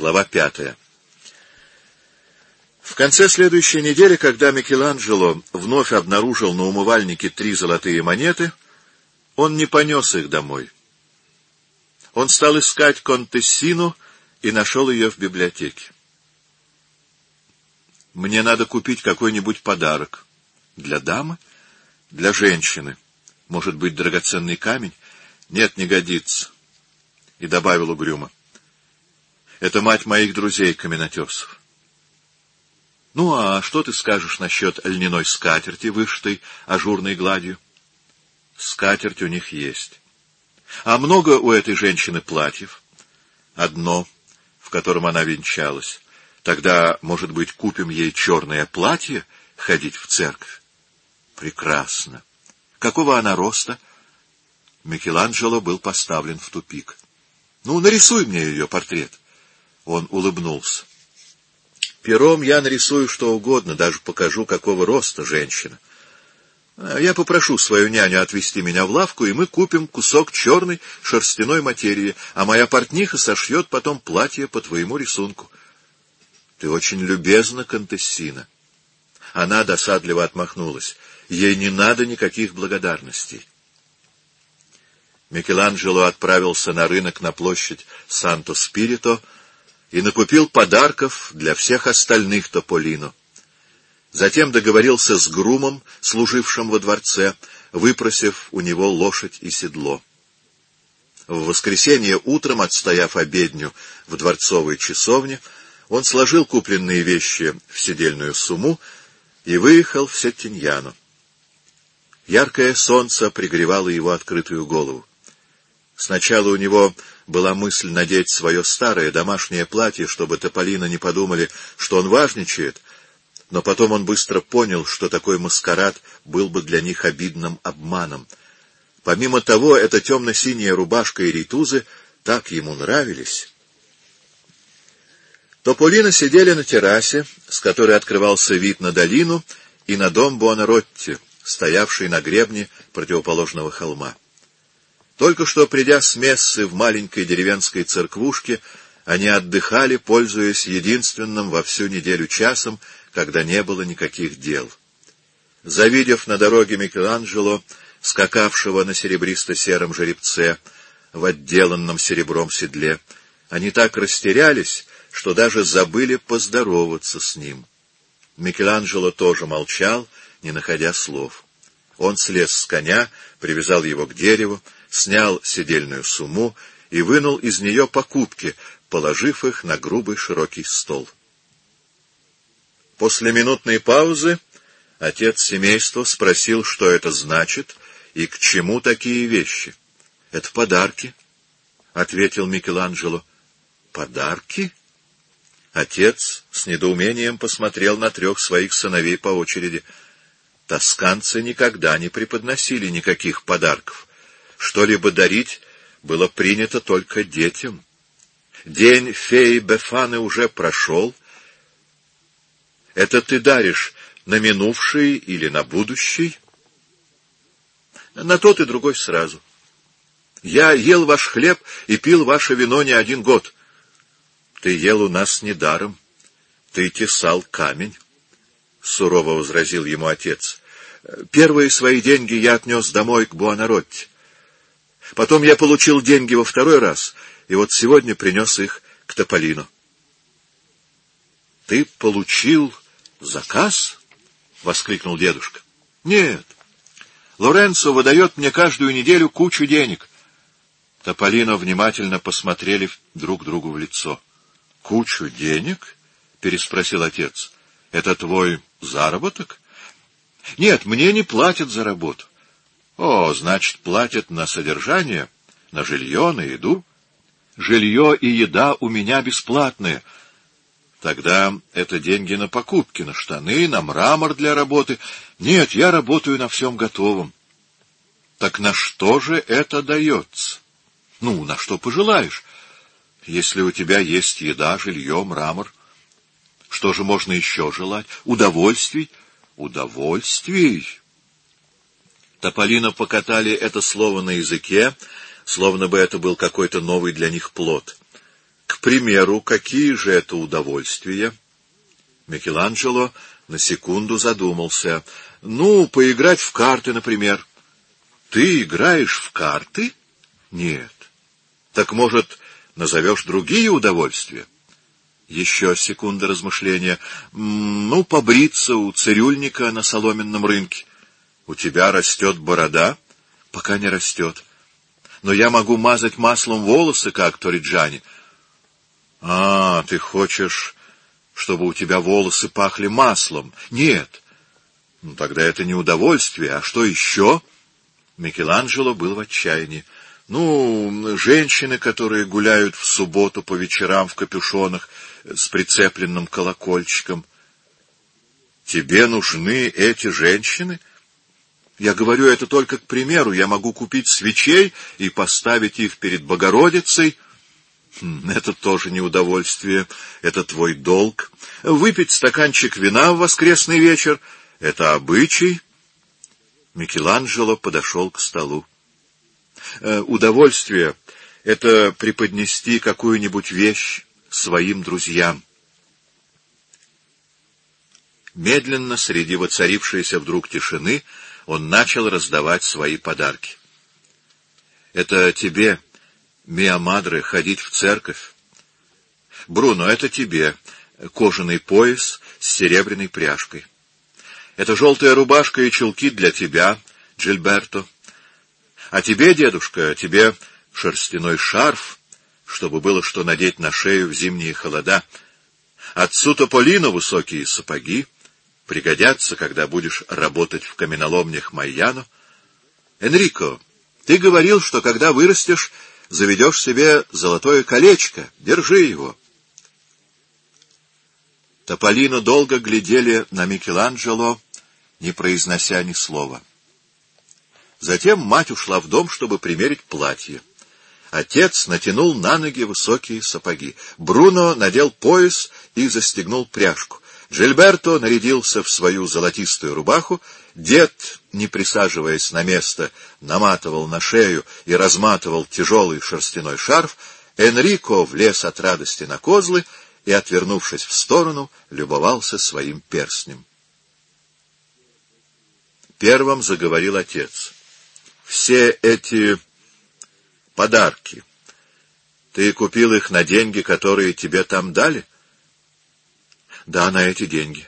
Глава 5. В конце следующей недели, когда Микеланджело вновь обнаружил на умывальнике 3 золотые монеты, он не понес их домой. Он стал искать Контессину и нашел ее в библиотеке. «Мне надо купить какой-нибудь подарок. Для дамы? Для женщины. Может быть, драгоценный камень? Нет, не годится». И добавил угрюмо: «Это мать моих друзей, каменотесов». «Ну, а что ты скажешь насчет льняной скатерти, вышитой ажурной гладью?» «Скатерть у них есть». «А много у этой женщины платьев?» «Одно, в котором она венчалась. Тогда, может быть, купим ей черное платье, ходить в церковь?» «Прекрасно. Какого она роста?» Микеланджело был поставлен в тупик. «Ну, нарисуй мне ее портрет». Он улыбнулся. «Пером я нарисую что угодно, даже покажу, какого роста женщина. Я попрошу свою няню отвезти меня в лавку, и мы купим кусок черной шерстяной материи, а моя портниха сошьет потом платье по твоему рисунку». «Ты очень любезна, Контессина». Она досадливо отмахнулась. Ей не надо никаких благодарностей. Микеланджело отправился на рынок на площадь Санто-Спирито и накупил подарков для всех остальных Тополино. Затем договорился с грумом, служившим во дворце, выпросив у него лошадь и седло. В воскресенье утром, отстояв обедню в дворцовой часовне, он сложил купленные вещи в седельную сумму и выехал в Сеттиньяно. Яркое солнце пригревало его открытую голову. Сначала у него была мысль надеть свое старое домашнее платье, чтобы Тополино не подумали, что он важничает, но потом он быстро понял, что такой маскарад был бы для них обидным обманом. Помимо того, эта темно-синяя рубашка и рейтузы так ему нравились. Тополино сидели на террасе, с которой открывался вид на долину и на дом Буонаротти, стоявший на гребне противоположного холма. Только что придя с мессы в маленькой деревенской церквушке, они отдыхали, пользуясь единственным во всю неделю часом, когда не было никаких дел. Завидев на дороге Микеланджело, скакавшего на серебристо-сером жеребце в отделанном серебром седле, они так растерялись, что даже забыли поздороваться с ним. Микеланджело тоже молчал, не находя слов. Он слез с коня, привязал его к дереву, снял седельную сумму и вынул из нее покупки, положив их на грубый широкий стол. После минутной паузы отец семейства спросил, что это значит и к чему такие вещи. — Это подарки, — ответил Микеланджело. — Подарки? Отец с недоумением посмотрел на 3 своих сыновей по очереди. Тосканцы никогда не преподносили никаких подарков. Что-либо дарить было принято только детям. День феи Бефаны уже прошел. Это ты даришь на минувший или на будущий? На тот и другой сразу. Я ел ваш хлеб и пил ваше вино не 1 год. Ты ел у нас недаром. Ты тесал камень, — сурово возразил ему отец. Первые свои деньги я отнес домой к Буонаротти. Потом я получил деньги во 2-й раз, и вот сегодня принес их к Тополино. — Ты получил заказ? — воскликнул дедушка. — Нет. Лоренцо выдает мне каждую неделю кучу денег. Тополино внимательно посмотрели друг другу в лицо. — Кучу денег? — переспросил отец. — Это твой заработок? — Нет, мне не платят за работу. — О, значит, платят на содержание, на жилье, на еду? — Жилье и еда у меня бесплатные. — Тогда это деньги на покупки, на штаны, на мрамор для работы. Нет, я работаю на всем готовом. — Так на что же это дается? — Ну, на что пожелаешь. Если у тебя есть еда, жилье, мрамор, что же можно еще желать? Удовольствий. Удовольствий. Тополино покатали это слово на языке, словно бы это был какой-то новый для них плод. К примеру, какие же это удовольствия? Микеланджело на секунду задумался. Ну, поиграть в карты, например. Ты играешь в карты? Нет. Так, может, назовешь другие удовольствия? Еще секунда размышления. Ну, побриться у цирюльника на соломенном рынке. У тебя растет борода? Пока не растет. Но я могу мазать маслом волосы, как Ториджани. А, ты хочешь, чтобы у тебя волосы пахли маслом? Нет. Ну, тогда это не удовольствие. А что еще? Микеланджело был в отчаянии. Ну, женщины, которые гуляют в субботу по вечерам в капюшонах с прицепленным колокольчиком. Тебе нужны эти женщины? Я говорю это только к примеру. Я могу купить свечей и поставить их перед Богородицей. Это тоже не удовольствие, это твой долг. Выпить стаканчик вина в воскресный вечер — это обычай. Микеланджело подошел к столу. Удовольствие — это преподнести какую-нибудь вещь своим друзьям. Медленно, среди воцарившейся вдруг тишины, он начал раздавать свои подарки. Это тебе, Миа Мадре, ходить в церковь. Бруно, это тебе кожаный пояс с серебряной пряжкой. Это желтая рубашка и чулки для тебя, Джильберто. А тебе, дедушка, тебе шерстяной шарф, чтобы было что надеть на шею в зимние холода. Отцу Тополино высокие сапоги пригодятся, когда будешь работать в каменоломнях Майяно. Энрико, ты говорил, что когда вырастешь, заведешь себе золотое колечко. Держи его. Тополино долго глядели на Микеланджело, не произнося ни слова. Затем мать ушла в дом, чтобы примерить платье. Отец натянул на ноги высокие сапоги. Бруно надел пояс и застегнул пряжку. Джильберто нарядился в свою золотистую рубаху. Дед, не присаживаясь на место, наматывал на шею и разматывал тяжелый шерстяной шарф. Энрико влез от радости на козлы и, отвернувшись в сторону, любовался своим перстнем. Первым заговорил отец. Все эти подарки, ты купил их на деньги, которые тебе там дали? Да, на эти деньги.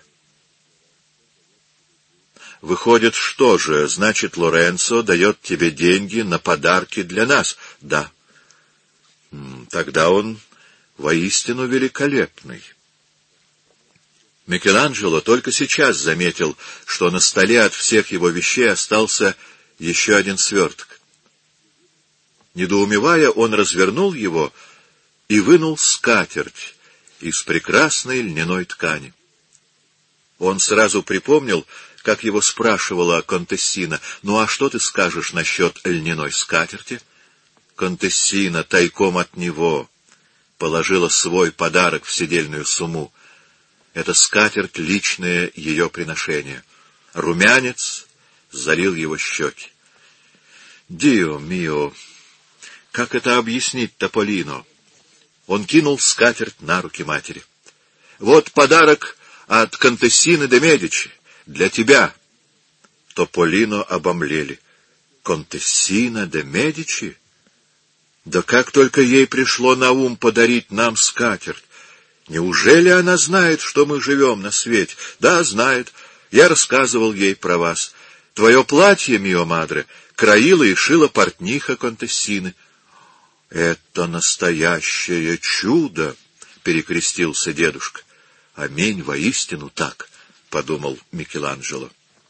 Выходит, что же, значит, Лоренцо дает тебе деньги на подарки для нас? Да. Тогда он воистину великолепный. Микеланджело только сейчас заметил, что на столе от всех его вещей остался еще один сверток. Недоумевая, он развернул его и вынул скатерть из прекрасной льняной ткани. Он сразу припомнил, как его спрашивала Контессина: «Ну а что ты скажешь насчет льняной скатерти?» Контессина тайком от него положила свой подарок в седельную сумму. Эта скатерть — личное ее приношение. Румянец залил его щеки. «Дио мио! Как это объяснить Тополино?» Он кинул скатерть на руки матери. «Вот подарок от Контессины де Медичи. Для тебя». Тополино обомлели. «Контессина де Медичи? Да как только ей пришло на ум подарить нам скатерть! Неужели она знает, что мы живем на свете? Да, знает. Я рассказывал ей про вас. Твое платье, мио мадре, краила и шила портниха Контессины». «Это настоящее чудо!» — перекрестился дедушка. «Аминь, воистину так», — подумал Микеланджело.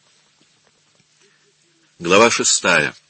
Глава 6.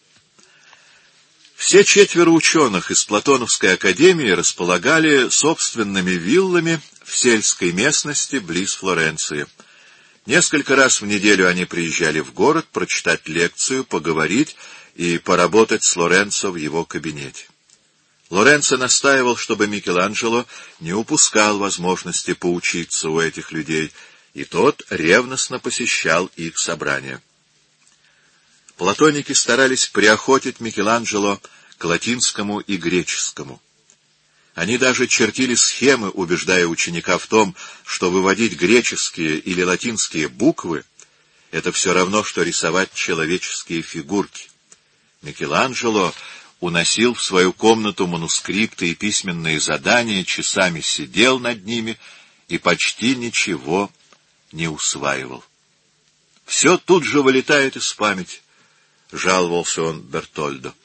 Все четверо ученых из Платоновской академии располагали собственными виллами в сельской местности близ Флоренции. Несколько раз в неделю они приезжали в город прочитать лекцию, поговорить и поработать с Лоренцо в его кабинете. Лоренцо настаивал, чтобы Микеланджело не упускал возможности поучиться у этих людей, и тот ревностно посещал их собрания. Платоники старались приохотить Микеланджело к латинскому и греческому. Они даже чертили схемы, убеждая ученика в том, что выводить греческие или латинские буквы — это все равно, что рисовать человеческие фигурки. Микеланджело уносил в свою комнату манускрипты и письменные задания, часами сидел над ними и почти ничего не усваивал. «Все тут же вылетает из памяти», — жаловался он Бертольдо.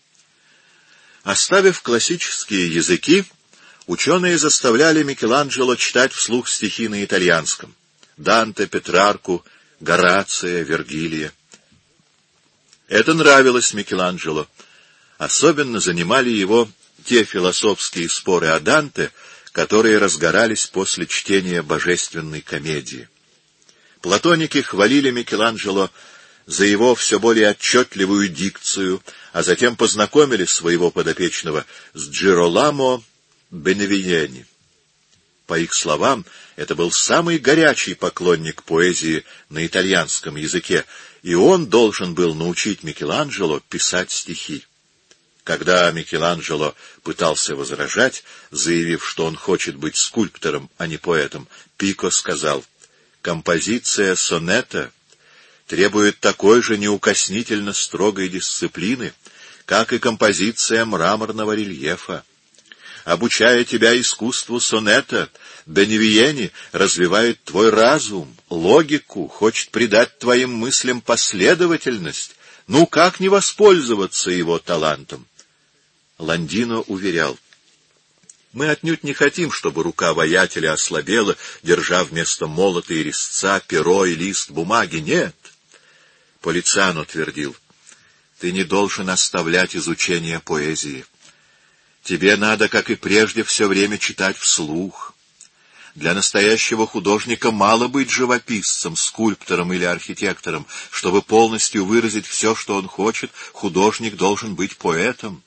Оставив классические языки, ученые заставляли Микеланджело читать вслух стихи на итальянском — Данте, Петрарку, Горация, Вергилия. Это нравилось Микеланджело. Особенно занимали его те философские споры о Данте, которые разгорались после чтения божественной комедии. Платоники хвалили Микеланджело за его все более отчетливую дикцию, а затем познакомили своего подопечного с Джироламо Беневиени. По их словам, это был самый горячий поклонник поэзии на итальянском языке, и он должен был научить Микеланджело писать стихи. Когда Микеланджело пытался возражать, заявив, что он хочет быть скульптором, а не поэтом, Пико сказал: «Композиция сонета требует такой же неукоснительно строгой дисциплины, как и композиция мраморного рельефа. Обучая тебя искусству сонета, Беневиени развивает твой разум, логику, хочет придать твоим мыслям последовательность. Ну, как не воспользоваться его талантом?» Ландино уверял: «Мы отнюдь не хотим, чтобы рука воятеля ослабела, держа вместо молота и резца перо и лист бумаги. Нет». Полицано твердил: «Ты не должен оставлять изучение поэзии. Тебе надо, как и прежде, все время читать вслух. Для настоящего художника мало быть живописцем, скульптором или архитектором. Чтобы полностью выразить все, что он хочет, художник должен быть поэтом».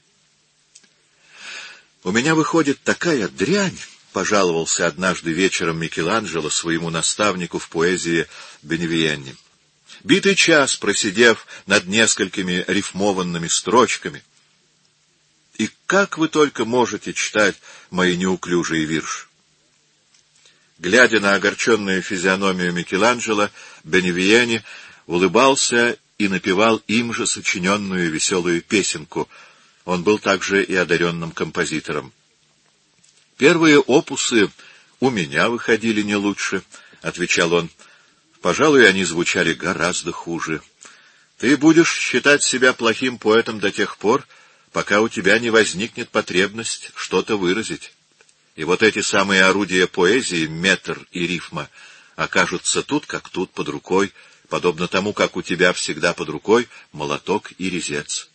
«У меня выходит такая дрянь», — пожаловался однажды вечером Микеланджело своему наставнику в поэзии Беневиени. «Битый час, просидев над несколькими рифмованными строчками. И как вы только можете читать мои неуклюжие вирши?» Глядя на огорченную физиономию Микеланджело, Беневиени улыбался и напевал им же сочиненную веселую песенку. Он был также и одаренным композитором. «Первые опусы у меня выходили не лучше», — отвечал он. «Пожалуй, они звучали гораздо хуже. Ты будешь считать себя плохим поэтом до тех пор, пока у тебя не возникнет потребность что-то выразить. И вот эти самые орудия поэзии, метр и рифма, окажутся тут, как тут, под рукой, подобно тому, как у тебя всегда под рукой молоток и резец».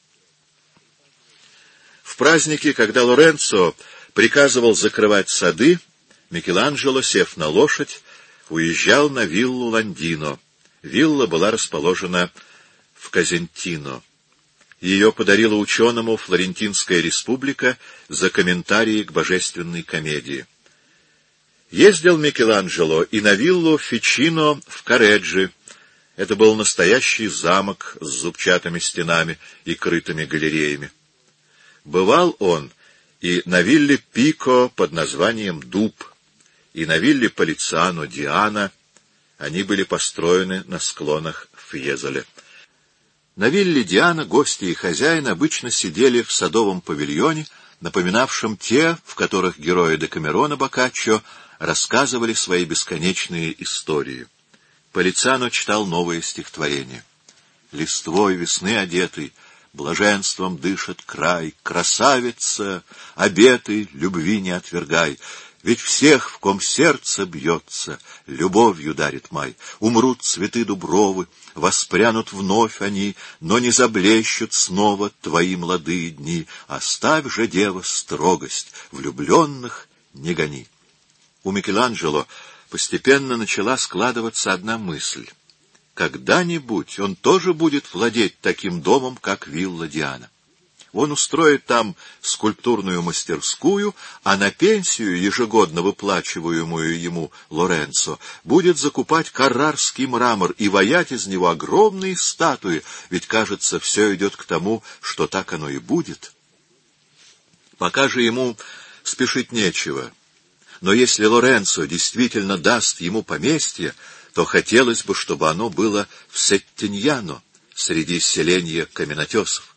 В праздники, когда Лоренцо приказывал закрывать сады, Микеланджело, сев на лошадь, уезжал на виллу Ландино. Вилла была расположена в Казентино. Ее подарила ученому Флорентинская республика за комментарии к божественной комедии. Ездил Микеланджело и на виллу Фичино в Корреджи. Это был настоящий замок с зубчатыми стенами и крытыми галереями. Бывал он и на вилле Пико под названием Дуб, и на вилле Полицано Диана. Они были построены на склонах Фьезоля. На вилле Диана гости и хозяин обычно сидели в садовом павильоне, напоминавшем те, в которых герои Декамерона Боккаччо рассказывали свои бесконечные истории. Полицано читал новые стихотворения. «Листвой весны одетый, блаженством дышит край, красавица, обеты любви не отвергай, ведь всех, в ком сердце бьется, любовью дарит май. Умрут цветы дубровы, воспрянут вновь они, но не заблещут снова твои молодые дни. Оставь же, дева, строгость, влюбленных не гони». У Микеланджело постепенно начала складываться одна мысль. Когда-нибудь он тоже будет владеть таким домом, как вилла Диана. Он устроит там скульптурную мастерскую, а на пенсию, ежегодно выплачиваемую ему Лоренцо, будет закупать каррарский мрамор и ваять из него огромные статуи, ведь, кажется, все идет к тому, что так оно и будет. Пока же ему спешить нечего. Но если Лоренцо действительно даст ему поместье, то хотелось бы, чтобы оно было в Сеттиньяно, среди селения каменотесов.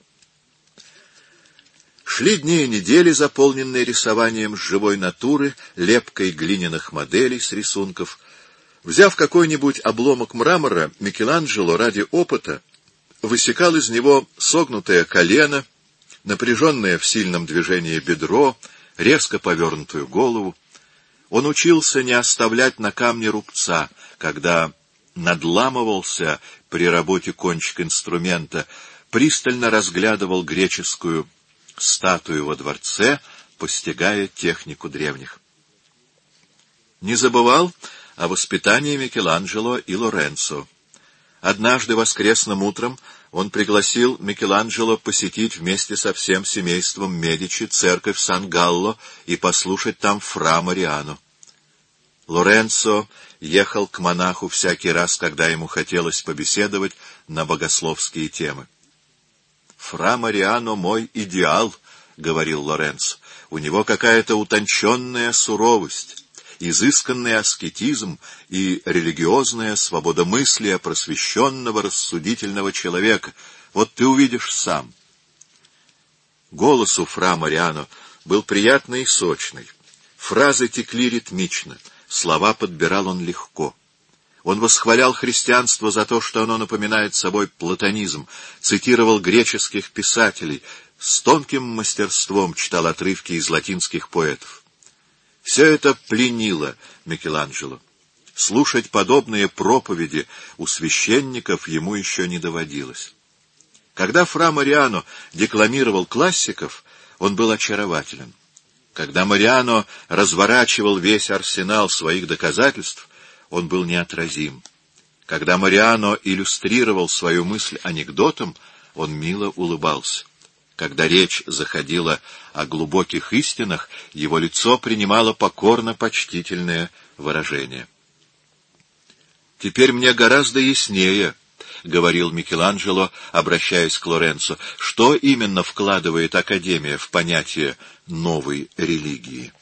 Шли дни и недели, заполненные рисованием с живой натуры, лепкой глиняных моделей с рисунков. Взяв какой-нибудь обломок мрамора, Микеланджело ради опыта высекал из него согнутое колено, напряженное в сильном движении бедро, резко повернутую голову. Он учился не оставлять на камне рубца, когда надламывался при работе кончик инструмента, пристально разглядывал греческую статую во дворце, постигая технику древних. Не забывал о воспитании Микеланджело и Лоренцо. Однажды воскресным утром он пригласил Микеланджело посетить вместе со всем семейством Медичи церковь Сан-Галло и послушать там Фра Мариано. Лоренцо ехал к монаху всякий раз, когда ему хотелось побеседовать на богословские темы. «Фра Мариано — мой идеал», — говорил Лоренцо. «У него какая-то утонченная суровость, изысканный аскетизм и религиозная свободомыслие просвещенного, рассудительного человека. Вот ты увидишь сам». Голос у Фра Мариано был приятный и сочный. Фразы текли ритмично, слова подбирал он легко. Он восхвалял христианство за то, что оно напоминает собой платонизм, цитировал греческих писателей, с тонким мастерством читал отрывки из латинских поэтов. Все это пленило Микеланджело. Слушать подобные проповеди у священников ему еще не доводилось. Когда Фра Мариано декламировал классиков, он был очарователен. Когда Мариано разворачивал весь арсенал своих доказательств, он был неотразим. Когда Мариано иллюстрировал свою мысль анекдотом, он мило улыбался. Когда речь заходила о глубоких истинах, его лицо принимало покорно-почтительное выражение. «Теперь мне гораздо яснее, — говорил Микеланджело, обращаясь к Лоренцо, — что именно вкладывает Академия в понятие новой религии».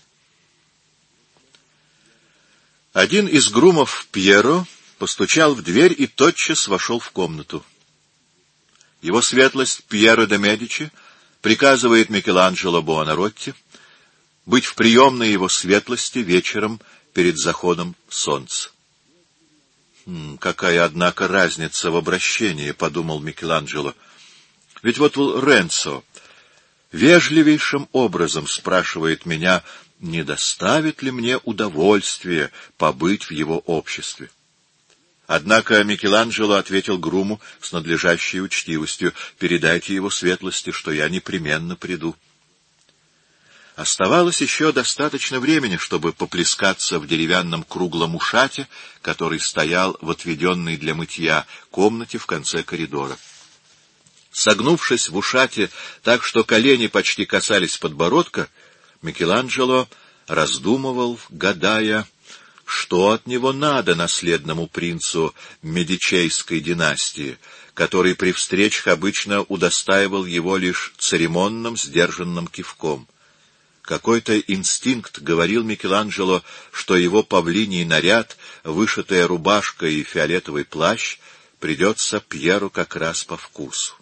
Один из грумов Пьеро постучал в дверь и тотчас вошел в комнату. Его светлость Пьеро де Медичи приказывает Микеланджело Буонаротти быть в приемной его светлости вечером перед заходом солнца. «Какая, однако, разница в обращении», — подумал Микеланджело. «Ведь вот Лоренцо вежливейшим образом спрашивает меня, не доставит ли мне удовольствие побыть в его обществе». Однако Микеланджело ответил груму с надлежащей учтивостью: «Передайте его светлости, что я непременно приду». Оставалось еще достаточно времени, чтобы поплескаться в деревянном круглом ушате, который стоял в отведенной для мытья комнате в конце коридора. Согнувшись в ушате так, что колени почти касались подбородка, Микеланджело раздумывал, гадая, что от него надо наследному принцу Медичейской династии, который при встречах обычно удостаивал его лишь церемонным, сдержанным кивком. Какой-то инстинкт говорил Микеланджело, что его павлиний наряд, вышитая рубашка и фиолетовый плащ придется Пьеру как раз по вкусу.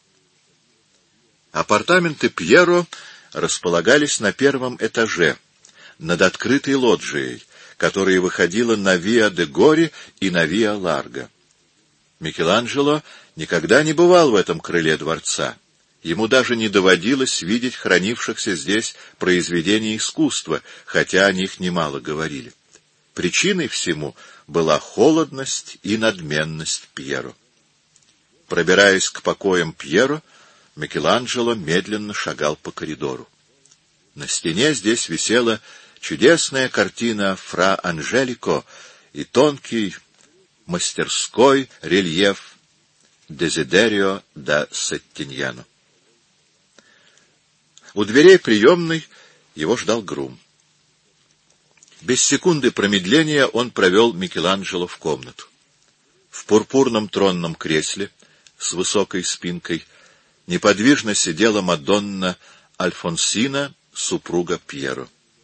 Апартаменты Пьеро располагались на первом этаже, над открытой лоджией, которая выходила на Виа-де-Гори и на Виа-Ларго. Микеланджело никогда не бывал в этом крыле дворца. Ему даже не доводилось видеть хранившихся здесь произведений искусства, хотя о них немало говорили. Причиной всему была холодность и надменность Пьеро. Пробираясь к покоям Пьеро, Микеланджело медленно шагал по коридору. На стене здесь висела чудесная картина Фра Анжелико и тонкий мастерской рельеф Дезидерио да Сеттиньяно. У дверей приемной его ждал грум. Без секунды промедления он провел Микеланджело в комнату. В пурпурном тронном кресле с высокой спинкой неподвижно сидела Мадонна Альфонсина, супруга Пьеро.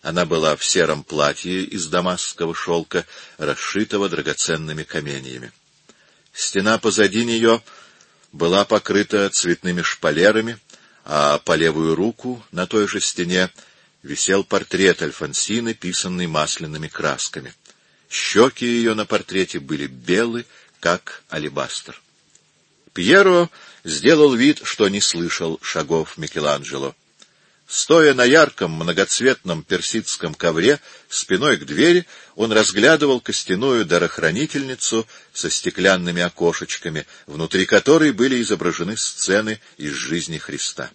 Она была в сером платье из дамасского шелка, расшитого драгоценными каменьями. Стена позади нее была покрыта цветными шпалерами, а по левую руку на той же стене висел портрет Альфонсины, писанный масляными красками. Щеки ее на портрете были белы, как алебастр. Пьеро сделал вид, что не слышал шагов Микеланджело. Стоя на ярком многоцветном персидском ковре, спиной к двери, он разглядывал костяную дарохранительницу со стеклянными окошечками, внутри которой были изображены сцены из жизни Христа.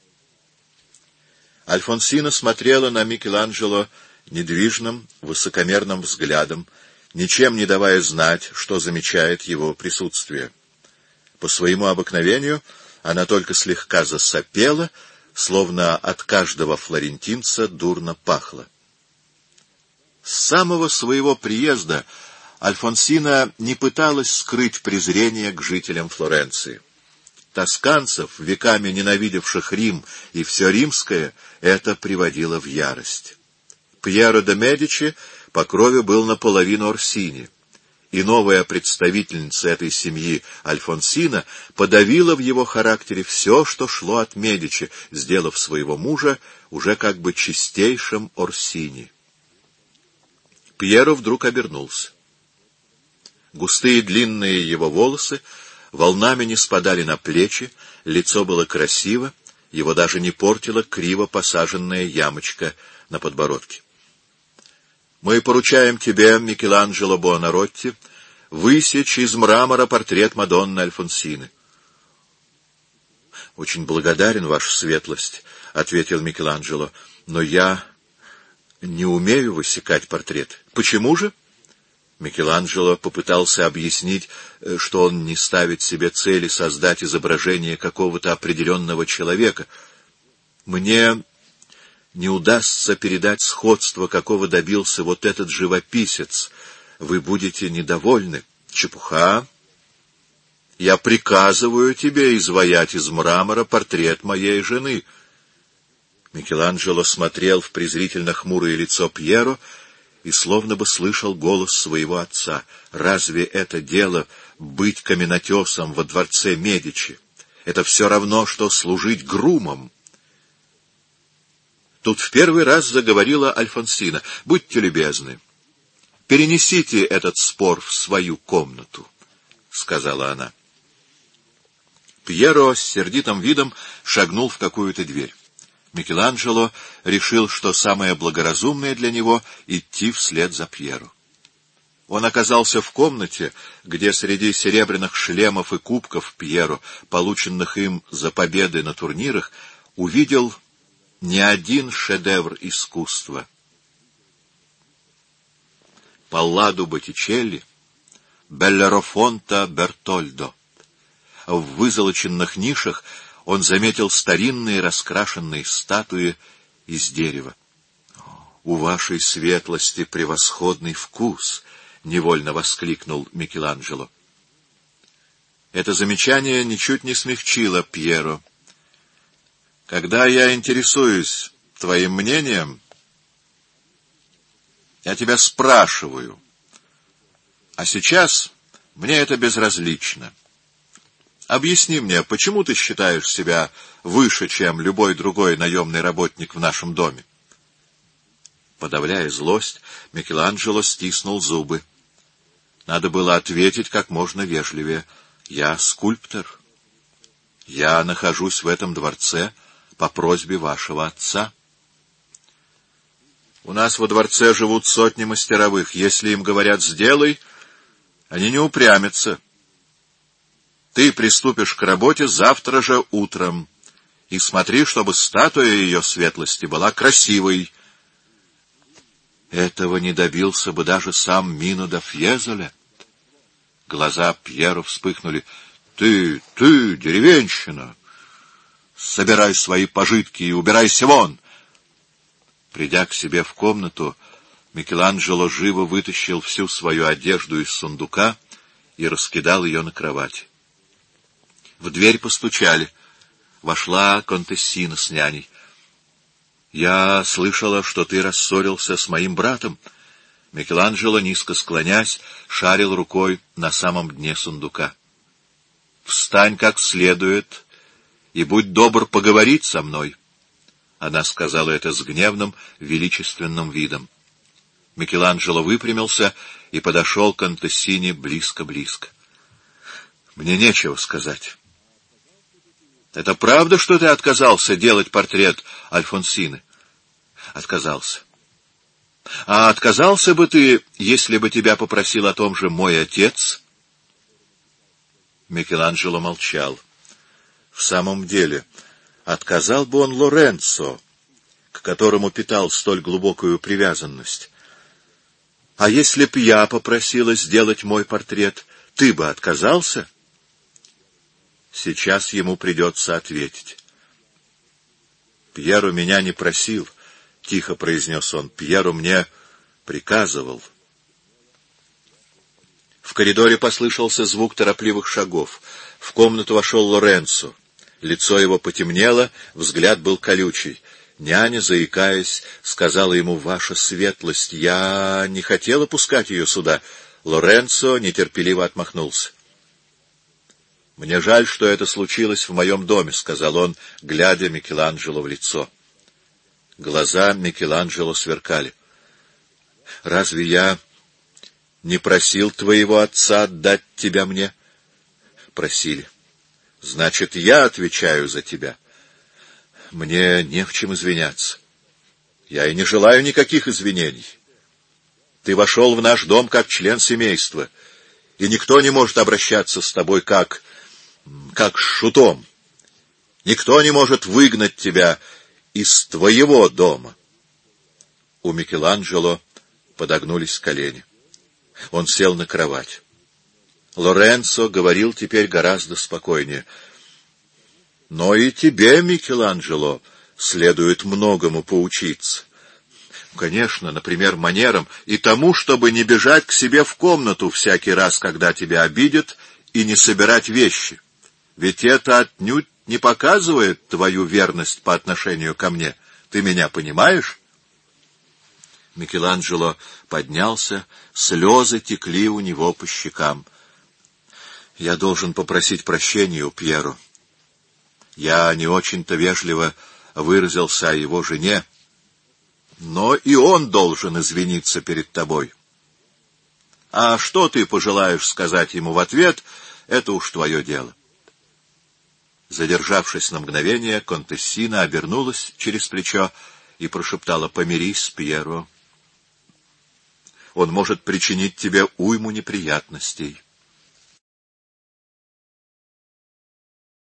Альфонсина смотрела на Микеланджело недвижным, высокомерным взглядом, ничем не давая знать, что замечает его присутствие. По своему обыкновению она только слегка засопела, словно от каждого флорентинца дурно пахло. С самого своего приезда Альфонсина не пыталась скрыть презрение к жителям Флоренции. Тосканцев, веками ненавидевших Рим и все римское, это приводило в ярость. Пьеро де Медичи по крови был наполовину Орсини, и новая представительница этой семьи, Альфонсина, подавила в его характере все, что шло от Медичи, сделав своего мужа уже как бы чистейшим Орсини. Пьеро вдруг обернулся. Густые длинные его волосы волнами не спадали на плечи, лицо было красиво, его даже не портила криво посаженная ямочка на подбородке. Мы поручаем тебе, Микеланджело Буонаротти, высечь из мрамора портрет Мадонны Альфонсины. — Очень благодарен, ваша светлость, — ответил Микеланджело, — но я не умею высекать портрет. — Почему же? Микеланджело попытался объяснить, что он не ставит себе цели создать изображение какого-то определенного человека. — Мне не удастся передать сходство, какого добился вот этот живописец. Вы будете недовольны. Чепуха. Я приказываю тебе изваять из мрамора портрет моей жены. Микеланджело смотрел в презрительно хмурое лицо Пьеро и словно бы слышал голос своего отца. Разве это дело быть каменотесом во дворце Медичи? Это все равно, что служить грумом. Тут в первый раз заговорила Альфонсина. — Будьте любезны, перенесите этот спор в свою комнату, — сказала она. Пьеро с сердитым видом шагнул в какую-то дверь. Микеланджело решил, что самое благоразумное для него — идти вслед за Пьеро. Он оказался в комнате, где среди серебряных шлемов и кубков Пьеро, полученных им за победы на турнирах, увидел не один шедевр искусства. Палладу Боттичелли, Беллерофонта Бертольдо. В вызолоченных нишах он заметил старинные раскрашенные статуи из дерева. — У вашей светлости превосходный вкус! — невольно воскликнул Микеланджело. Это замечание ничуть не смягчило Пьеро. — Когда я интересуюсь твоим мнением, я тебя спрашиваю, а сейчас мне это безразлично. Объясни мне, почему ты считаешь себя выше, чем любой другой наемный работник в нашем доме? Подавляя злость, Микеланджело стиснул зубы. Надо было ответить как можно вежливее. Я скульптор. Я нахожусь в этом дворце по просьбе вашего отца. У нас во дворце живут сотни мастеровых. Если им говорят «сделай», они не упрямятся. Ты приступишь к работе завтра же утром, и смотри, чтобы статуя ее светлости была красивой. Этого не добился бы даже сам Мино да Фьезоле. Глаза Пьеро вспыхнули. Ты, деревенщина! Собирай свои пожитки и убирайся вон! Придя к себе в комнату, Микеланджело живо вытащил всю свою одежду из сундука и раскидал ее на кровать. В дверь постучали. Вошла контессина с няней. Я слышала, что ты рассорился с моим братом. Микеланджело, низко склонясь, шарил рукой на самом дне сундука. «Встань как следует и будь добр поговорить со мной». Она сказала это с гневным, величественным видом. Микеланджело выпрямился и подошел к Антессине близко-близко. «Мне нечего сказать». «Это правда, что ты отказался делать портрет Альфонсины?» «Отказался». «А отказался бы ты, если бы тебя попросил о том же мой отец?» Микеланджело молчал. В самом деле, отказал бы он Лоренцо, к которому питал столь глубокую привязанность. «А если б я попросила сделать мой портрет, ты бы отказался?» Сейчас ему придется ответить. «Пьеру меня не просил», — тихо произнес он. «Пьеру мне приказывал». В коридоре послышался звук торопливых шагов. В комнату вошел Лоренцо. Лицо его потемнело, взгляд был колючий. Няня, заикаясь, сказала ему: «Ваша светлость, я не хотела пускать ее сюда». Лоренцо нетерпеливо отмахнулся. «Мне жаль, что это случилось в моем доме», — сказал он, глядя Микеланджело в лицо. Глаза Микеланджело сверкали. «Разве я не просил твоего отца отдать тебя мне?» «Просили. Значит, я отвечаю за тебя. Мне не в чем извиняться. Я и не желаю никаких извинений. Ты вошел в наш дом как член семейства, и никто не может обращаться с тобой как с шутом. Никто не может выгнать тебя из твоего дома». У Микеланджело подогнулись колени. Он сел на кровать. Лоренцо говорил теперь гораздо спокойнее. «Но и тебе, Микеланджело, следует многому поучиться. Конечно, например, манерам и тому, чтобы не бежать к себе в комнату всякий раз, когда тебя обидят, и не собирать вещи. Ведь это отнюдь не показывает твою верность по отношению ко мне. Ты меня понимаешь?» Микеланджело поднялся, слезы текли у него по щекам. «Я должен попросить прощения у Пьеро. Я не очень-то вежливо выразился о его жене, но и он должен извиниться перед тобой. А что ты пожелаешь сказать ему в ответ, это уж твое дело». Задержавшись на мгновение, Контессина обернулась через плечо и прошептала: «Помирись с Пьеро. Он может причинить тебе уйму неприятностей».